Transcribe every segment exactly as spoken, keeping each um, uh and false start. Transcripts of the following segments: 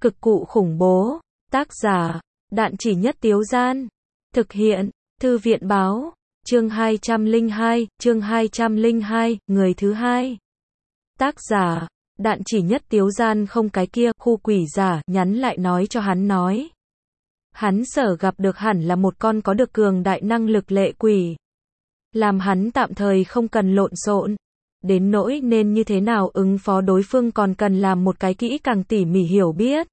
Cực cụ khủng bố. Tác giả, Đạn Chỉ Nhất Tiếu Gian. Thực hiện, Thư viện báo. Chương hai trăm lẻ hai, chương hai trăm lẻ hai, người thứ hai. Tác giả, Đạn Chỉ Nhất Tiếu Gian. Không cái kia, khu quỷ giả, nhắn lại nói cho hắn nói. Hắn sở gặp được hẳn là một con có được cường đại năng lực lệ quỷ. Làm hắn tạm thời không cần lộn xộn. Đến nỗi nên như thế nào ứng phó đối phương còn cần làm một cái kỹ càng tỉ mỉ hiểu biết.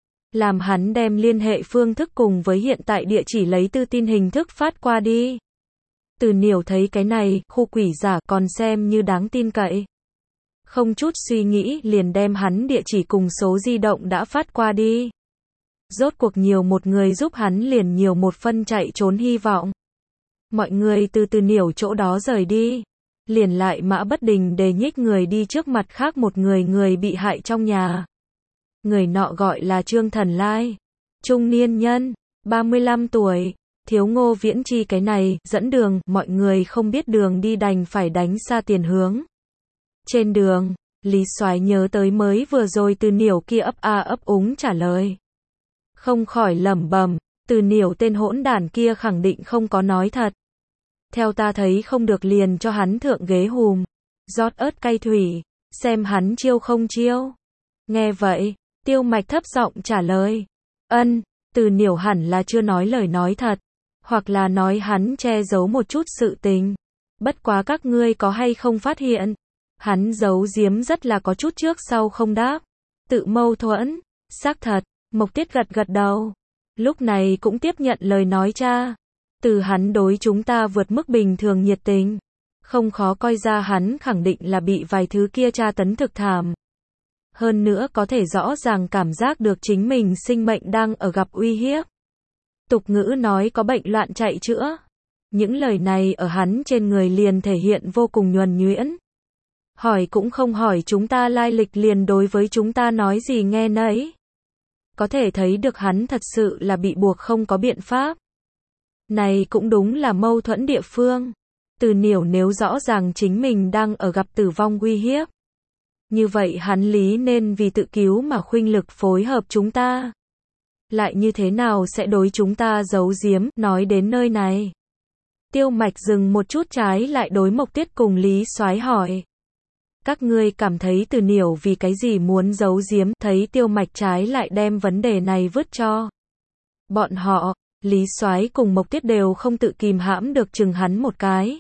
Làm hắn đem liên hệ phương thức cùng với hiện tại địa chỉ lấy tư tin hình thức phát qua đi. Từ Niểu thấy cái này, khu quỷ giả còn xem như đáng tin cậy. Không chút suy nghĩ liền đem hắn địa chỉ cùng số di động đã phát qua đi. Rốt cuộc nhiều một người giúp hắn liền nhiều một phân chạy trốn hy vọng. Mọi người từ Từ Niểu chỗ đó rời đi. Liền lại mã bất đình để nhích người đi trước mặt khác một người người bị hại trong nhà. Người nọ gọi là Trương Thần Lai. Trung niên nhân, ba mươi lăm tuổi, thiếu Ngô Viễn Chi cái này, dẫn đường, mọi người không biết đường đi đành phải đánh xa tiền hướng. Trên đường, Lý Soái nhớ tới mới vừa rồi Từ Niểu kia ấp a ấp úng trả lời. Không khỏi lẩm bẩm, Từ Niểu tên hỗn đản kia khẳng định không có nói thật. Theo ta thấy không được liền cho hắn thượng ghế hùm, rót ớt cay thủy, xem hắn chiêu không chiêu. Nghe vậy, Tiêu Mạch thấp giọng trả lời. Ân, Từ Niểu hẳn là chưa nói lời nói thật, hoặc là nói hắn che giấu một chút sự tình. Bất quá các ngươi có hay không phát hiện, hắn giấu giếm rất là có chút trước sau không đáp. Tự mâu thuẫn, xác thật, Mộc Tiết gật gật đầu. Lúc này cũng tiếp nhận lời nói cha. Từ hắn đối chúng ta vượt mức bình thường nhiệt tình. Không khó coi ra hắn khẳng định là bị vài thứ kia tra tấn thực thảm. Hơn nữa có thể rõ ràng cảm giác được chính mình sinh mệnh đang ở gặp uy hiếp. Tục ngữ nói có bệnh loạn chạy chữa. Những lời này ở hắn trên người liền thể hiện vô cùng nhuần nhuyễn. Hỏi cũng không hỏi chúng ta lai lịch liền đối với chúng ta nói gì nghe nấy. Có thể thấy được hắn thật sự là bị buộc không có biện pháp. Này cũng đúng là mâu thuẫn địa phương. Từ Niểu nếu rõ ràng chính mình đang ở gặp tử vong uy hiếp. Như vậy hắn lý nên vì tự cứu mà khuynh lực phối hợp chúng ta. Lại như thế nào sẽ đối chúng ta giấu giếm, nói đến nơi này. Tiêu Mạch dừng một chút trái lại đối Mộc Tiết cùng Lý Soái hỏi. Các ngươi cảm thấy Từ Niểu vì cái gì muốn giấu giếm, thấy Tiêu Mạch trái lại đem vấn đề này vứt cho. Bọn họ, Lý Soái cùng Mộc Tiết đều không tự kìm hãm được chừng hắn một cái.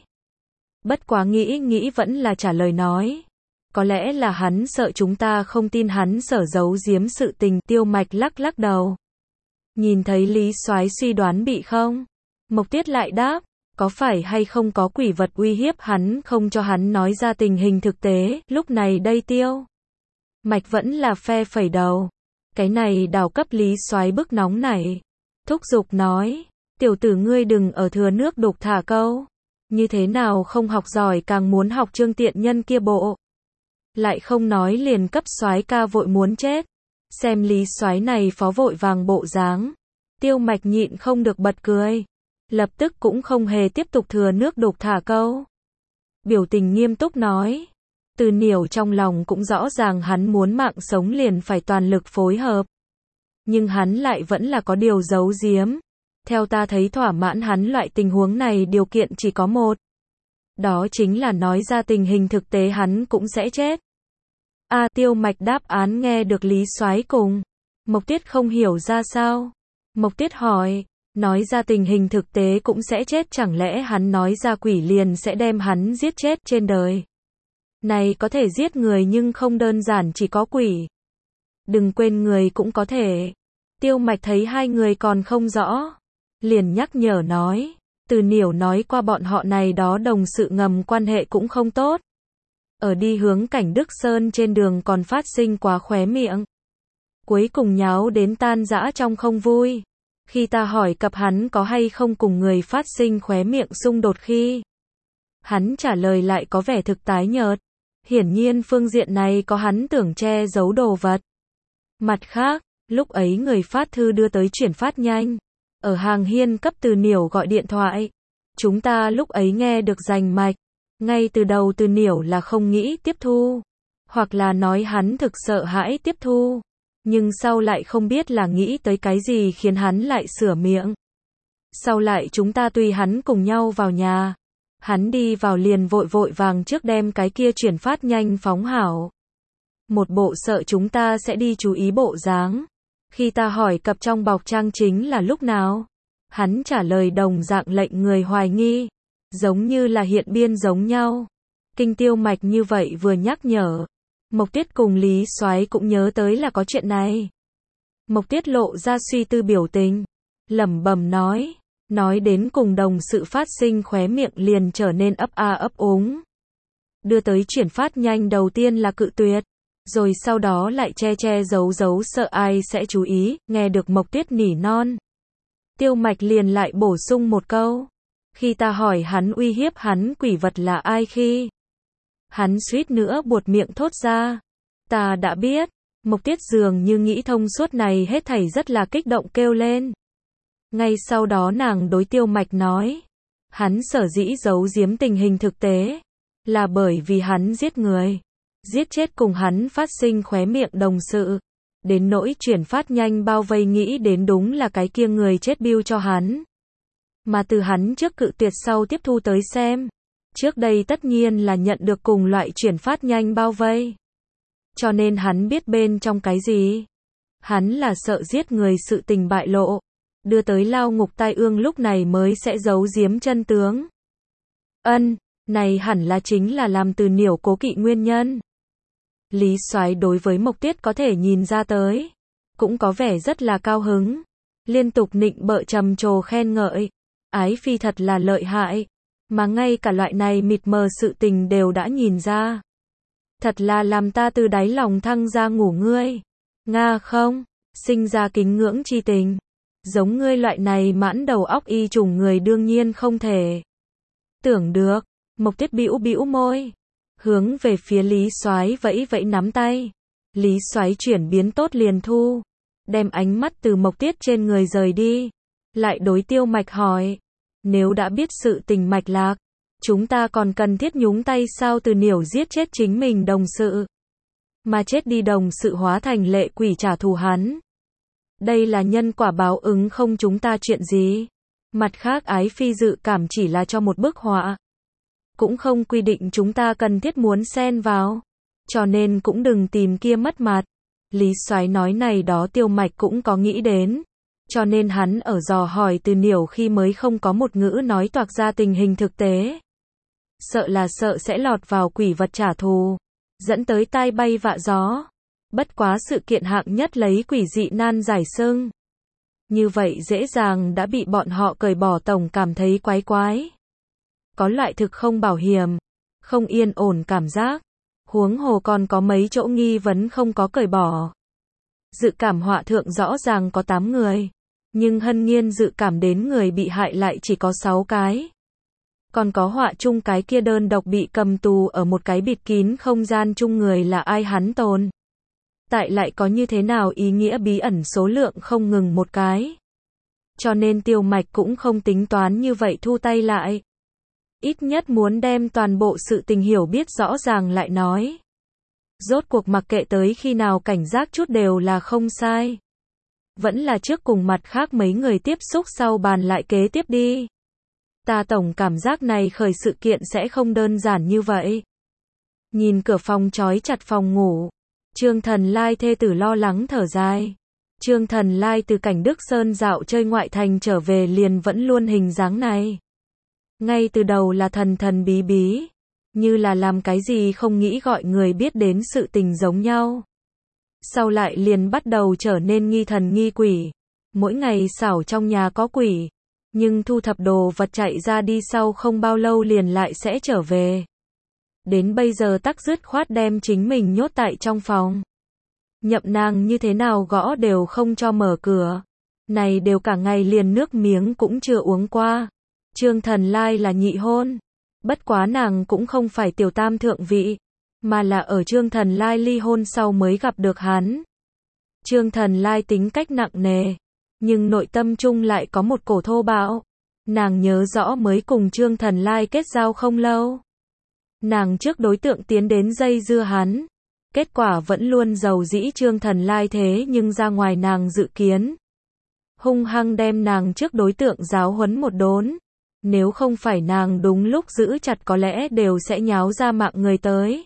Bất quá nghĩ nghĩ vẫn là trả lời nói. Có lẽ là hắn sợ chúng ta không tin hắn sở giấu giếm sự tình. Tiêu Mạch lắc lắc đầu. Nhìn thấy Lý Soái suy đoán bị không? Mộc Tiết lại đáp. Có phải hay không có quỷ vật uy hiếp hắn không cho hắn nói ra tình hình thực tế. Lúc này đây Tiêu Mạch vẫn là phe phẩy đầu. Cái này đào cấp Lý Soái bức nóng này. Thúc giục nói. Tiểu tử ngươi đừng ở thừa nước đục thả câu. Như thế nào không học giỏi càng muốn học Trương tiện nhân kia bộ. Lại không nói liền cấp soái ca vội muốn chết. Xem Lý Soái này phó vội vàng bộ dáng. Tiêu Mạch nhịn không được bật cười. Lập tức cũng không hề tiếp tục thừa nước đục thả câu. Biểu tình nghiêm túc nói. Từ Niểu trong lòng cũng rõ ràng hắn muốn mạng sống liền phải toàn lực phối hợp. Nhưng hắn lại vẫn là có điều giấu giếm. Theo ta thấy thỏa mãn hắn loại tình huống này điều kiện chỉ có một. Đó chính là nói ra tình hình thực tế hắn cũng sẽ chết. A à, Tiêu Mạch đáp án nghe được Lý Soái cùng Mộc Tiết không hiểu ra sao. Mộc Tiết hỏi, nói ra tình hình thực tế cũng sẽ chết chẳng lẽ hắn nói ra quỷ liền sẽ đem hắn giết chết trên đời. Này có thể giết người nhưng không đơn giản chỉ có quỷ. Đừng quên người cũng có thể. Tiêu Mạch thấy hai người còn không rõ. Liền nhắc nhở nói. Từ Niểu nói qua bọn họ này đó đồng sự ngầm quan hệ cũng không tốt. Ở đi hướng Cảnh Đức Sơn trên đường còn phát sinh quá khóe miệng. Cuối cùng nháo đến tan rã trong không vui. Khi ta hỏi cặp hắn có hay không cùng người phát sinh khóe miệng xung đột khi. Hắn trả lời lại có vẻ thực tái nhợt. Hiển nhiên phương diện này có hắn tưởng che giấu đồ vật. Mặt khác, lúc ấy người phát thư đưa tới chuyển phát nhanh. Ở hàng hiên cấp Từ Niểu gọi điện thoại. Chúng ta lúc ấy nghe được rành mạch. Ngay từ đầu Từ Niểu là không nghĩ tiếp thu. Hoặc là nói hắn thực sợ hãi tiếp thu. Nhưng sau lại không biết là nghĩ tới cái gì khiến hắn lại sửa miệng. Sau lại chúng ta tùy hắn cùng nhau vào nhà. Hắn đi vào liền vội vội vàng trước đem cái kia chuyển phát nhanh phóng hảo. Một bộ sợ chúng ta sẽ đi chú ý bộ dáng. Khi ta hỏi cặp trong bọc trang chính là lúc nào, hắn trả lời đồng dạng lệnh người hoài nghi, giống như là hiện biên giống nhau. Kinh Tiêu Mạch như vậy vừa nhắc nhở, Mộc Tuyết cùng Lý Soái cũng nhớ tới là có chuyện này. Mộc Tuyết lộ ra suy tư biểu tình, lẩm bẩm nói, nói đến cùng đồng sự phát sinh khóe miệng liền trở nên ấp a ấp úng. Đưa tới chuyển phát nhanh đầu tiên là cự tuyệt, rồi sau đó lại che che giấu giấu sợ ai sẽ chú ý, nghe được Mộc Tuyết nỉ non. Tiêu Mạch liền lại bổ sung một câu, khi ta hỏi hắn uy hiếp hắn quỷ vật là ai khi, hắn suýt nữa buột miệng thốt ra, ta đã biết. Mộc Tuyết dường như nghĩ thông suốt này hết thảy rất là kích động kêu lên. Ngay sau đó nàng đối Tiêu Mạch nói, hắn sở dĩ giấu giếm tình hình thực tế, là bởi vì hắn giết người, giết chết cùng hắn phát sinh khóe miệng đồng sự, đến nỗi chuyển phát nhanh bao vây nghĩ đến đúng là cái kia người chết bưu cho hắn. Mà từ hắn trước cự tuyệt sau tiếp thu tới xem, trước đây tất nhiên là nhận được cùng loại chuyển phát nhanh bao vây. Cho nên hắn biết bên trong cái gì. Hắn là sợ giết người sự tình bại lộ, đưa tới lao ngục tai ương lúc này mới sẽ giấu giếm chân tướng. Ân, này hẳn là chính là làm từ Niểu cố kỵ nguyên nhân. Lý Soái đối với Mộc Tuyết có thể nhìn ra tới, cũng có vẻ rất là cao hứng, liên tục nịnh bợ trầm trồ khen ngợi, Ái Phi thật là lợi hại, mà ngay cả loại này mịt mờ sự tình đều đã nhìn ra. Thật là làm ta từ đáy lòng thăng ra ngủ ngươi. Nga không, sinh ra kính ngưỡng chi tình. Giống ngươi loại này mãn đầu óc y trùng người đương nhiên không thể tưởng được. Mộc Tuyết bĩu bĩu môi, hướng về phía Lý Soái vẫy vẫy nắm tay. Lý Soái chuyển biến tốt liền thu, đem ánh mắt từ Mộc Tuyết trên người rời đi, lại đối Tiêu Mạch hỏi, nếu đã biết sự tình mạch lạc, chúng ta còn cần thiết nhúng tay sao? Từ Niểu giết chết chính mình đồng sự, mà chết đi đồng sự hóa thành lệ quỷ trả thù hắn. Đây là nhân quả báo ứng không chúng ta chuyện gì. Mặt khác Ái Phi dự cảm chỉ là cho một bức họa, cũng không quy định chúng ta cần thiết muốn xen vào, cho nên cũng đừng tìm kia mất mặt. Lý Soái nói này đó Tiêu Mạch cũng có nghĩ đến, cho nên hắn ở dò hỏi Từ Niểu khi mới không có một ngữ nói toạc ra tình hình thực tế. Sợ là sợ sẽ lọt vào quỷ vật trả thù, dẫn tới tai bay vạ gió. Bất quá sự kiện hạng nhất lấy quỷ dị nan giải sưng, như vậy dễ dàng đã bị bọn họ cởi bỏ, tổng cảm thấy quái quái. Có loại thực không bảo hiểm, không yên ổn cảm giác. Huống hồ còn có mấy chỗ nghi vấn không có cởi bỏ. Dự cảm họa thượng rõ ràng có tám người, nhưng Hân Nghiên dự cảm đến người bị hại lại chỉ có sáu cái. Còn có họa chung cái kia đơn độc bị cầm tù ở một cái bịt kín không gian chung người là ai, hắn tồn tại lại có như thế nào ý nghĩa bí ẩn, số lượng không ngừng một cái. Cho nên Tiêu Mạch cũng không tính toán như vậy thu tay lại. Ít nhất muốn đem toàn bộ sự tình hiểu biết rõ ràng lại nói. Rốt cuộc mặc kệ tới khi nào cảnh giác chút đều là không sai. Vẫn là trước cùng mặt khác mấy người tiếp xúc sau bàn lại kế tiếp đi. Ta tổng cảm giác này khởi sự kiện sẽ không đơn giản như vậy. Nhìn cửa phòng trói chặt phòng ngủ, Trương Thần Lai thê tử lo lắng thở dài. Trương Thần Lai từ cảnh Đức Sơn dạo chơi ngoại thành trở về liền vẫn luôn hình dáng này. Ngay từ đầu là thần thần bí bí, như là làm cái gì không nghĩ gọi người biết đến sự tình giống nhau. Sau lại liền bắt đầu trở nên nghi thần nghi quỷ. Mỗi ngày xảo trong nhà có quỷ, nhưng thu thập đồ vật chạy ra đi sau không bao lâu liền lại sẽ trở về. Đến bây giờ tắc dứt khoát đem chính mình nhốt tại trong phòng. Nhậm nàng như thế nào gõ đều không cho mở cửa. Này đều cả ngày liền nước miếng cũng chưa uống qua. Trương Thần Lai là nhị hôn. Bất quá nàng cũng không phải tiểu tam thượng vị, mà là ở Trương Thần Lai ly hôn sau mới gặp được hắn. Trương Thần Lai tính cách nặng nề, nhưng nội tâm chung lại có một cổ thô bạo. Nàng nhớ rõ mới cùng Trương Thần Lai kết giao không lâu, nàng trước đối tượng tiến đến dây dưa hắn, Kết quả vẫn luôn giàu dĩ Trương Thần Lai thế nhưng ra ngoài nàng dự kiến. Hung hăng đem nàng trước đối tượng giáo huấn một đốn. Nếu không phải nàng đúng lúc giữ chặt có lẽ đều sẽ nháo ra mạng người tới.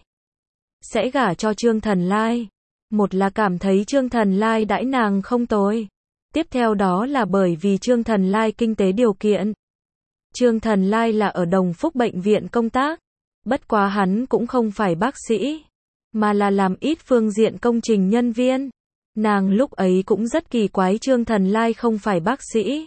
Sẽ gả cho Trương Thần Lai. Một là cảm thấy Trương Thần Lai đãi nàng không tồi. Tiếp theo đó là bởi vì Trương Thần Lai kinh tế điều kiện. Trương Thần Lai là ở Đồng Phúc bệnh viện công tác. Bất quá hắn cũng không phải bác sĩ, mà là làm ít phương diện công trình nhân viên. Nàng lúc ấy cũng rất kỳ quái Trương Thần Lai không phải bác sĩ.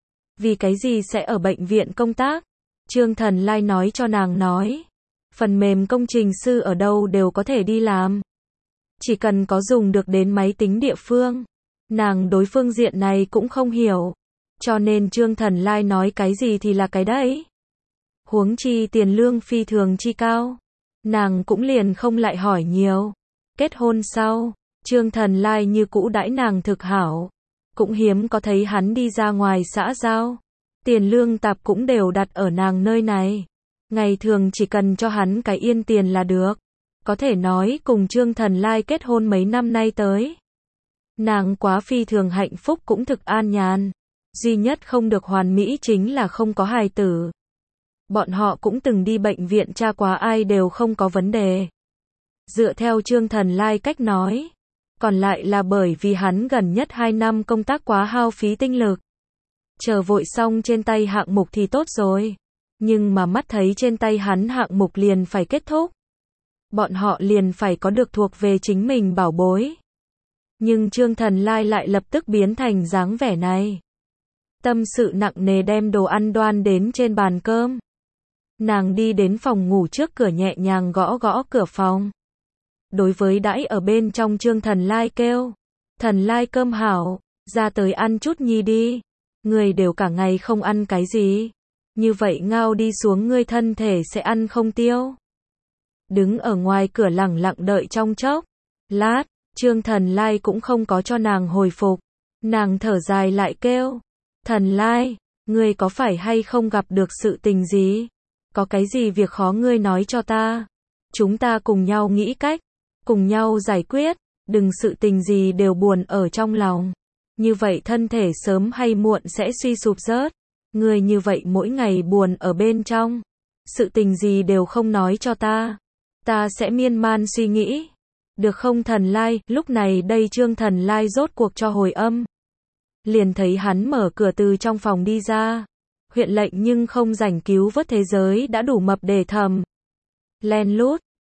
Vì cái gì sẽ ở bệnh viện công tác? Trương Thần Lai nói cho nàng nói. Phần mềm công trình sư ở đâu đều có thể đi làm. Chỉ cần có dùng được đến máy tính địa phương. Nàng đối phương diện này cũng không hiểu. Cho nên Trương Thần Lai nói cái gì thì là cái đấy. Huống chi tiền lương phi thường chi cao. Nàng cũng liền không lại hỏi nhiều. Kết hôn sau, Trương Thần Lai như cũ đãi nàng thực hảo. Cũng hiếm có thấy hắn đi ra ngoài xã giao. Tiền lương tạp cũng đều đặt ở nàng nơi này. Ngày thường chỉ cần cho hắn cái yên tiền là được. Có thể nói cùng Trương Thần Lai kết hôn mấy năm nay tới. Nàng quá phi thường hạnh phúc cũng thực an nhàn. Duy nhất không được hoàn mỹ chính là không có hài tử. Bọn họ cũng từng đi bệnh viện tra quá ai đều không có vấn đề. Dựa theo Trương Thần Lai cách nói. Còn lại là bởi vì hắn gần nhất hai năm công tác quá hao phí tinh lực. Chờ vội xong trên tay hạng mục thì tốt rồi. Nhưng mà mắt thấy trên tay hắn hạng mục liền phải kết thúc. Bọn họ liền phải có được thuộc về chính mình bảo bối. Nhưng Trương Thần Lai lại lập tức biến thành dáng vẻ này. Tâm sự nặng nề đem đồ ăn đoan đến trên bàn cơm. Nàng đi đến phòng ngủ trước cửa nhẹ nhàng gõ gõ cửa phòng. Đối với đãi ở bên trong Trương Thần Lai kêu. Thần Lai cơm hảo, ra tới ăn chút nhi đi. Người đều cả ngày không ăn cái gì. Như vậy ngao đi xuống ngươi thân thể sẽ ăn không tiêu. Đứng ở ngoài cửa lẳng lặng đợi trong chốc. Lát, Trương Thần Lai cũng không có cho nàng hồi phục. Nàng thở dài lại kêu. Thần Lai, ngươi có phải hay không gặp được sự tình gì? Có cái gì việc khó ngươi nói cho ta. Chúng ta cùng nhau nghĩ cách. Cùng nhau giải quyết. Đừng sự tình gì đều buồn ở trong lòng. Như vậy thân thể sớm hay muộn sẽ suy sụp rớt. Ngươi như vậy mỗi ngày buồn ở bên trong. Sự tình gì đều không nói cho ta. Ta sẽ miên man suy nghĩ. Được không Thần Lai? Lúc này đây Trương Thần Lai rốt cuộc cho hồi âm. Liền thấy hắn mở cửa từ trong phòng đi ra. Huyện lệnh nhưng không rảnh cứu vớt thế giới đã đủ mập để thầm. Len lút,